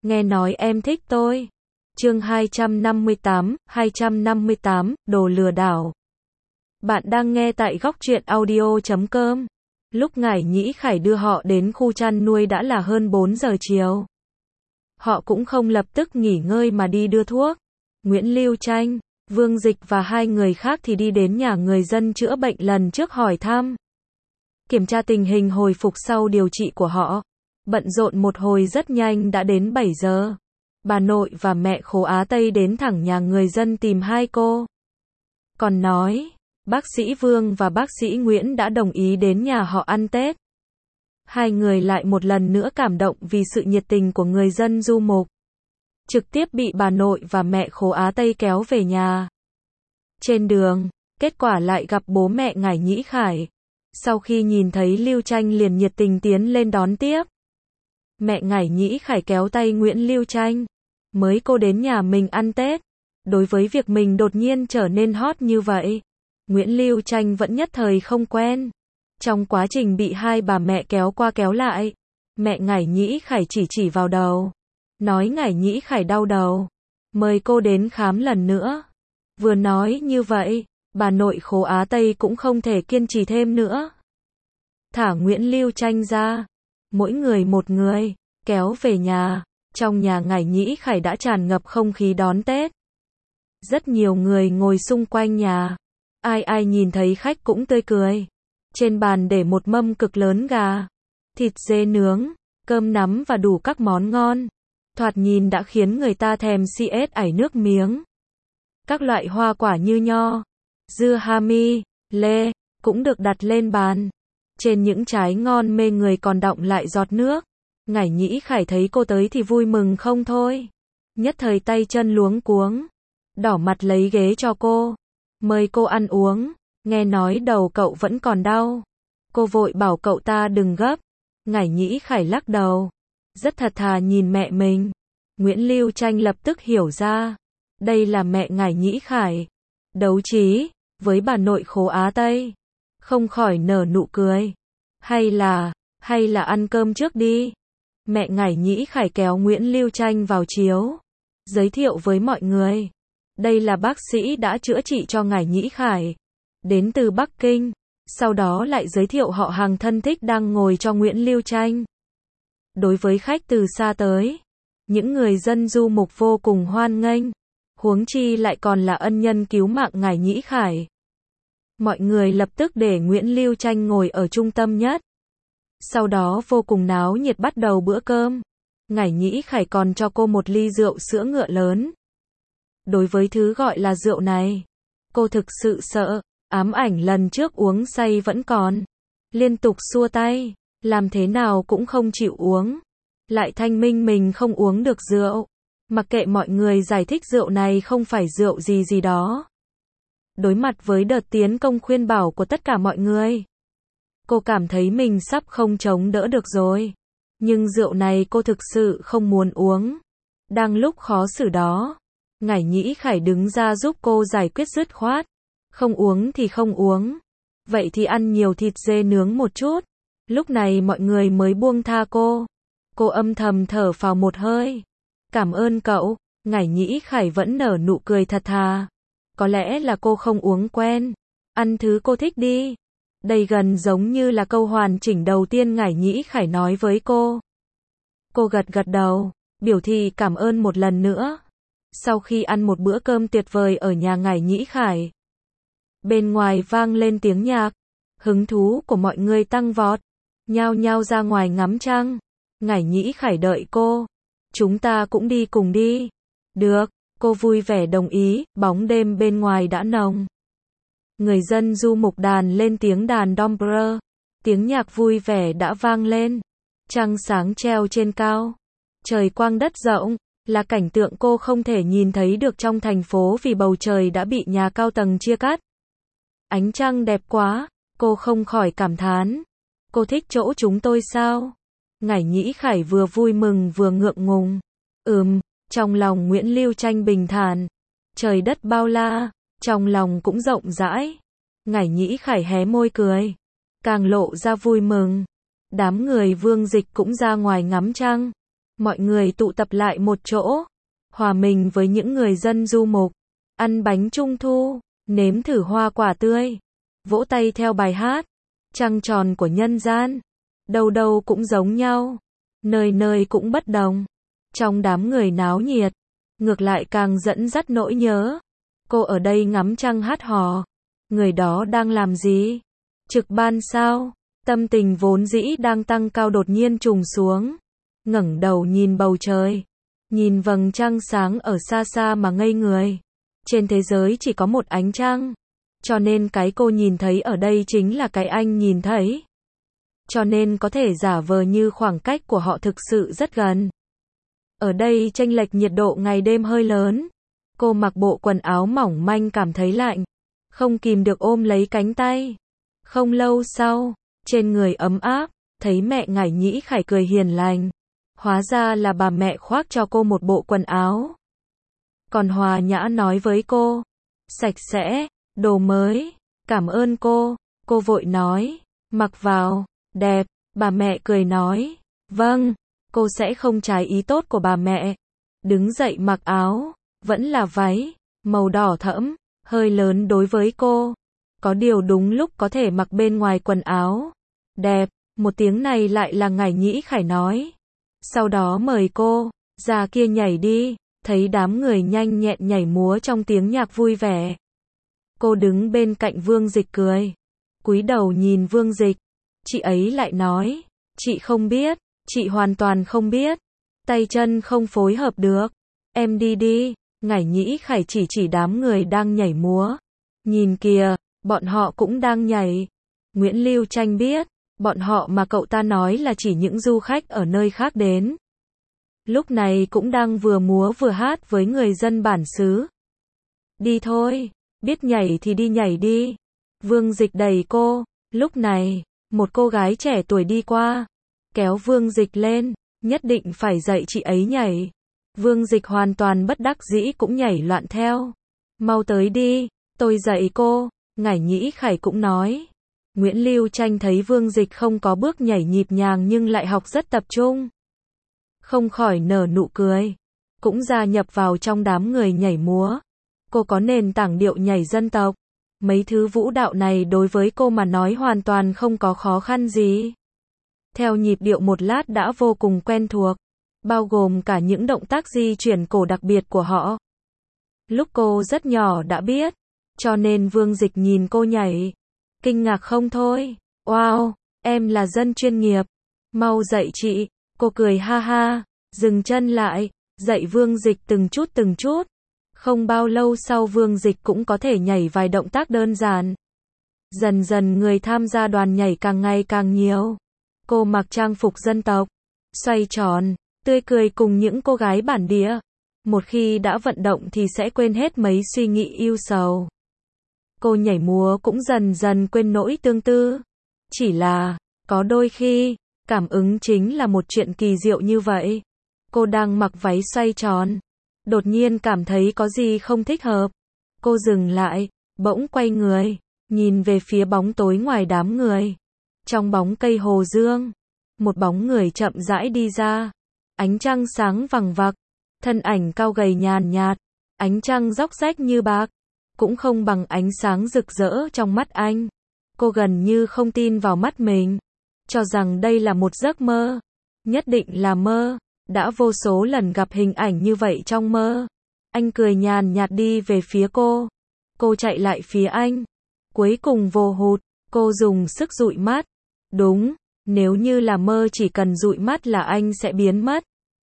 nghe nói em thích tôi. Chương 258, đồ lừa đảo. Bạn đang nghe tại góc truyện audio.com. Lúc Ngải Nhĩ Khải đưa họ đến khu chăn nuôi đã là hơn 4 giờ chiều. Họ cũng không lập tức nghỉ ngơi mà đi đưa thuốc. Nguyễn Lưu Tranh, Vương Dịch và hai người khác thì đi đến nhà người dân chữa bệnh lần trước hỏi thăm, kiểm tra tình hình hồi phục sau điều trị của họ. Bận rộn một hồi rất nhanh đã đến 7 giờ. Bà nội và mẹ Khố Á Tây đến thẳng nhà người dân tìm hai cô. Còn nói, bác sĩ Vương và bác sĩ Nguyễn đã đồng ý đến nhà họ ăn Tết. Hai người lại một lần nữa cảm động vì sự nhiệt tình của người dân du mục. Trực tiếp bị bà nội và mẹ Khố Á Tây kéo về nhà. Trên đường, kết quả lại gặp bố mẹ Ngải Nhĩ Khải. Sau khi nhìn thấy Lưu Tranh liền nhiệt tình tiến lên đón tiếp. Mẹ Ngải Nhĩ Khải kéo tay Nguyễn Lưu Tranh. Mới cô đến nhà mình ăn Tết. Đối với việc mình đột nhiên trở nên hot như vậy, Nguyễn Lưu Tranh vẫn nhất thời không quen. Trong quá trình bị hai bà mẹ kéo qua kéo lại, mẹ Ngải Nhĩ Khải chỉ vào đầu. Nói Ngải Nhĩ Khải đau đầu. Mời cô đến khám lần nữa. Vừa nói như vậy, bà nội Khố Á Tây cũng không thể kiên trì thêm nữa. Thả Nguyễn Lưu Tranh ra. Mỗi người một người, kéo về nhà. Trong nhà Ngải Nhĩ Khải đã tràn ngập không khí đón Tết. Rất nhiều người ngồi xung quanh nhà. Ai nhìn thấy khách cũng tươi cười. Trên bàn để một mâm cực lớn gà, thịt dê nướng, cơm nắm và đủ các món ngon. Thoạt nhìn đã khiến người ta thèm ảy nước miếng. Các loại hoa quả như nho, dưa hami, lê, cũng được đặt lên bàn. Trên những trái ngon mê người còn đọng lại giọt nước. Ngải Nhĩ Khải thấy cô tới thì vui mừng không thôi. Nhất thời tay chân luống cuống. Đỏ mặt lấy ghế cho cô. Mời cô ăn uống. Nghe nói đầu cậu vẫn còn đau. Cô vội bảo cậu ta đừng gấp. Ngải Nhĩ Khải lắc đầu. Rất thật thà nhìn mẹ mình. Nguyễn Lưu Tranh lập tức hiểu ra. Đây là mẹ Ngải Nhĩ Khải. Đấu trí với bà nội Khố Á Tây. Không khỏi nở nụ cười. Hay là ăn cơm trước đi. Mẹ Ngải Nhĩ Khải kéo Nguyễn Lưu Tranh vào chiếu. Giới thiệu với mọi người. Đây là bác sĩ đã chữa trị cho Ngải Nhĩ Khải. Đến từ Bắc Kinh. Sau đó lại giới thiệu họ hàng thân thích đang ngồi cho Nguyễn Lưu Tranh. Đối với khách từ xa tới, những người dân du mục vô cùng hoan nghênh. Huống chi lại còn là ân nhân cứu mạng Ngải Nhĩ Khải. Mọi người lập tức để Nguyễn Lưu Tranh ngồi ở trung tâm nhất. Sau đó vô cùng náo nhiệt bắt đầu bữa cơm. Ngải Nhĩ Khải còn cho cô một ly rượu sữa ngựa lớn. Đối với thứ gọi là rượu này, cô thực sự sợ. Ám ảnh lần trước uống say vẫn còn. Liên tục xua tay. Làm thế nào cũng không chịu uống. Lại thanh minh mình không uống được rượu. Mặc kệ mọi người giải thích rượu này không phải rượu gì đó. Đối mặt với đợt tiến công khuyên bảo của tất cả mọi người, cô cảm thấy mình sắp không chống đỡ được rồi. Nhưng rượu này cô thực sự không muốn uống. Đang lúc khó xử đó, Ngải Nhĩ Khải đứng ra giúp cô giải quyết dứt khoát. Không uống thì không uống. Vậy thì ăn nhiều thịt dê nướng một chút. Lúc này mọi người mới buông tha cô. Cô âm thầm thở phào một hơi. Cảm ơn cậu. Ngải Nhĩ Khải vẫn nở nụ cười thật thà. Có lẽ là cô không uống quen. Ăn thứ cô thích đi. Đây gần giống như là câu hoàn chỉnh đầu tiên Ngải Nhĩ Khải nói với cô. Cô gật đầu, biểu thị cảm ơn một lần nữa. Sau khi ăn một bữa cơm tuyệt vời ở nhà Ngải Nhĩ Khải, bên ngoài vang lên tiếng nhạc. Hứng thú của mọi người tăng vọt. Nhao nhao ra ngoài ngắm trăng. Ngải Nhĩ Khải đợi cô. Chúng ta cũng đi cùng đi. Được, cô vui vẻ đồng ý. Bóng đêm bên ngoài đã nồng. Người dân du mục đàn lên tiếng đàn dombre. Tiếng nhạc vui vẻ đã vang lên. Trăng sáng treo trên cao. Trời quang đất rộng. Là cảnh tượng cô không thể nhìn thấy được trong thành phố vì bầu trời đã bị nhà cao tầng chia cắt. Ánh trăng đẹp quá. Cô không khỏi cảm thán. Cô thích chỗ chúng tôi sao? Ngải Nhĩ Khải vừa vui mừng vừa ngượng ngùng. Trong lòng Nguyễn Lưu Tranh bình thản. Trời đất bao la, trong lòng cũng rộng rãi. Ngải Nhĩ Khải hé môi cười. Càng lộ ra vui mừng. Đám người Vương Dịch cũng ra ngoài ngắm trăng. Mọi người tụ tập lại một chỗ, hòa mình với những người dân du mục, ăn bánh trung thu, nếm thử hoa quả tươi, vỗ tay theo bài hát, trăng tròn của nhân gian. Đâu đâu cũng giống nhau, nơi nơi cũng bất đồng. Trong đám người náo nhiệt, ngược lại càng dẫn dắt nỗi nhớ. Cô ở đây ngắm trăng hát hò. Người đó đang làm gì? Trực ban sao? Tâm tình vốn dĩ đang tăng cao đột nhiên trùng xuống. Ngẩng đầu nhìn bầu trời, nhìn vầng trăng sáng ở xa xa mà ngây người. Trên thế giới chỉ có một ánh trăng, cho nên cái cô nhìn thấy ở đây chính là cái anh nhìn thấy. Cho nên có thể giả vờ như khoảng cách của họ thực sự rất gần. Ở đây chênh lệch nhiệt độ ngày đêm hơi lớn. Cô mặc bộ quần áo mỏng manh cảm thấy lạnh, không kìm được ôm lấy cánh tay. Không lâu sau, trên người ấm áp, thấy mẹ Ngải Nhĩ Khải cười hiền lành. Hóa ra là bà mẹ khoác cho cô một bộ quần áo. Còn hòa nhã nói với cô, sạch sẽ, đồ mới, cảm ơn cô. Cô vội nói, mặc vào, đẹp. Bà mẹ cười nói, vâng, cô sẽ không trái ý tốt của bà mẹ. Đứng dậy mặc áo, vẫn là váy, màu đỏ thẫm, hơi lớn đối với cô. Có điều đúng lúc có thể mặc bên ngoài quần áo. Đẹp, một tiếng này lại là Ngải Nhĩ Khải nói. Sau đó mời cô, ra kia nhảy đi, thấy đám người nhanh nhẹn nhảy múa trong tiếng nhạc vui vẻ. Cô đứng bên cạnh Vương Dịch cười, cúi đầu nhìn Vương Dịch, chị ấy lại nói, chị không biết, chị hoàn toàn không biết, tay chân không phối hợp được, em đi đi. Ngải Nhĩ Khải chỉ đám người đang nhảy múa, nhìn kìa, bọn họ cũng đang nhảy. Nguyễn Lưu Tranh biết, bọn họ mà cậu ta nói là chỉ những du khách ở nơi khác đến. Lúc này cũng đang vừa múa vừa hát với người dân bản xứ. Đi thôi, biết nhảy thì đi nhảy đi. Vương Dịch đẩy cô, lúc này, một cô gái trẻ tuổi đi qua, kéo Vương Dịch lên, nhất định phải dạy chị ấy nhảy. Vương Dịch hoàn toàn bất đắc dĩ cũng nhảy loạn theo. Mau tới đi, tôi dạy cô, Ngải Nhĩ Khải cũng nói. Nguyễn Lưu Tranh thấy Vương Dịch không có bước nhảy nhịp nhàng nhưng lại học rất tập trung, không khỏi nở nụ cười, cũng gia nhập vào trong đám người nhảy múa. Cô có nền tảng điệu nhảy dân tộc, mấy thứ vũ đạo này đối với cô mà nói hoàn toàn không có khó khăn gì. Theo nhịp điệu một lát đã vô cùng quen thuộc, bao gồm cả những động tác di chuyển cổ đặc biệt của họ. Lúc cô rất nhỏ đã biết, cho nên Vương Dịch nhìn cô nhảy, kinh ngạc không thôi. Wow, em là dân chuyên nghiệp, mau dạy chị. Cô cười ha ha, dừng chân lại, dạy Vương Dịch từng chút. Không bao lâu sau Vương Dịch cũng có thể nhảy vài động tác đơn giản. Dần dần người tham gia đoàn nhảy càng ngày càng nhiều. Cô mặc trang phục dân tộc, xoay tròn, tươi cười cùng những cô gái bản địa. Một khi đã vận động thì sẽ quên hết mấy suy nghĩ ưu sầu. Cô nhảy múa cũng dần dần quên nỗi tương tư. Chỉ là, có đôi khi, cảm ứng chính là một chuyện kỳ diệu như vậy. Cô đang mặc váy xoay tròn, đột nhiên cảm thấy có gì không thích hợp. Cô dừng lại, bỗng quay người, nhìn về phía bóng tối ngoài đám người. Trong bóng cây hồ dương, một bóng người chậm rãi đi ra. Ánh trăng sáng vằng vặc, thân ảnh cao gầy nhàn nhạt, ánh trăng róc rách như bạc, cũng không bằng ánh sáng rực rỡ trong mắt anh. Cô gần như không tin vào mắt mình, cho rằng đây là một giấc mơ. Nhất định là mơ, đã vô số lần gặp hình ảnh như vậy trong mơ. Anh cười nhàn nhạt đi về phía cô. Cô chạy lại phía anh. Cuối cùng vô hụt, cô dùng sức dụi mắt. Đúng, nếu như là mơ chỉ cần dụi mắt là anh sẽ biến mất.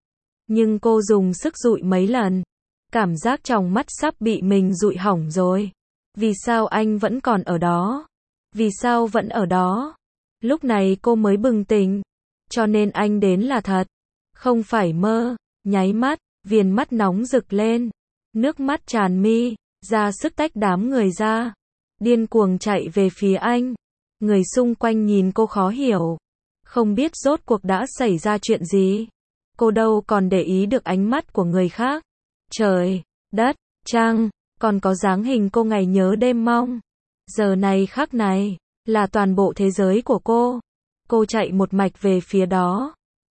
Nhưng cô dùng sức dụi mấy lần. Cảm giác trong mắt sắp bị mình dụi hỏng rồi. Vì sao anh vẫn còn ở đó? Vì sao vẫn ở đó? Lúc này cô mới bừng tỉnh. Cho nên anh đến là thật. Không phải mơ. Nháy mắt, viền mắt nóng rực lên. Nước mắt tràn mi, ra sức tách đám người ra. Điên cuồng chạy về phía anh. Người xung quanh nhìn cô khó hiểu. Không biết rốt cuộc đã xảy ra chuyện gì. Cô đâu còn để ý được ánh mắt của người khác. Trời, đất, trăng, còn có dáng hình cô ngày nhớ đêm mong. Giờ này khắc này, là toàn bộ thế giới của cô. Cô chạy một mạch về phía đó.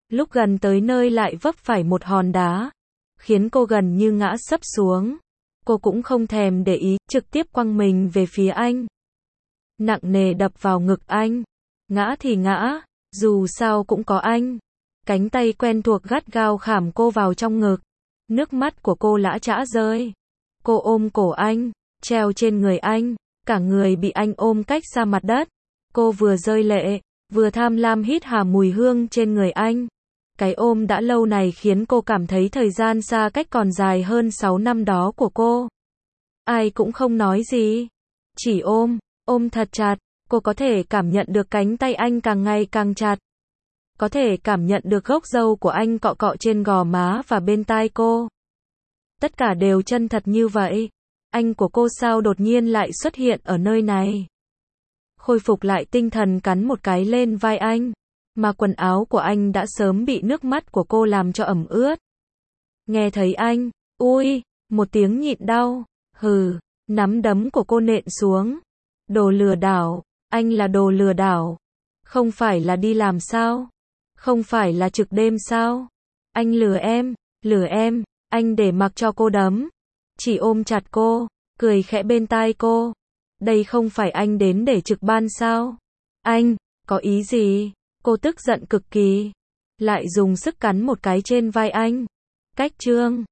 Lúc gần tới nơi lại vấp phải một hòn đá, khiến cô gần như ngã sấp xuống. Cô cũng không thèm để ý, trực tiếp quăng mình về phía anh. Nặng nề đập vào ngực anh. Ngã thì ngã, dù sao cũng có anh. Cánh tay quen thuộc gắt gao khảm cô vào trong ngực. Nước mắt của cô lã chã rơi. Cô ôm cổ anh, treo trên người anh, cả người bị anh ôm cách xa mặt đất. Cô vừa rơi lệ, vừa tham lam hít hà mùi hương trên người anh. Cái ôm đã lâu này khiến cô cảm thấy thời gian xa cách còn dài hơn 6 năm đó của cô. Ai cũng không nói gì, chỉ ôm thật chặt. Cô có thể cảm nhận được cánh tay anh càng ngày càng chặt. Có thể cảm nhận được gốc râu của anh cọ cọ trên gò má và bên tai cô. Tất cả đều chân thật như vậy. Anh của cô sao đột nhiên lại xuất hiện ở nơi này? Khôi phục lại tinh thần cắn một cái lên vai anh. Mà quần áo của anh đã sớm bị nước mắt của cô làm cho ẩm ướt. Nghe thấy anh, ui, một tiếng nhịn đau. Hừ, nắm đấm của cô nện xuống. Đồ lừa đảo, anh là đồ lừa đảo. Không phải là đi làm sao? Không phải là trực đêm sao? Anh lừa em, anh để mặc cho cô đấm. Chỉ ôm chặt cô, cười khẽ bên tai cô. Đây không phải anh đến để trực ban sao? Anh, có ý gì? Cô tức giận cực kỳ. Lại dùng sức cắn một cái trên vai anh. Cách trương.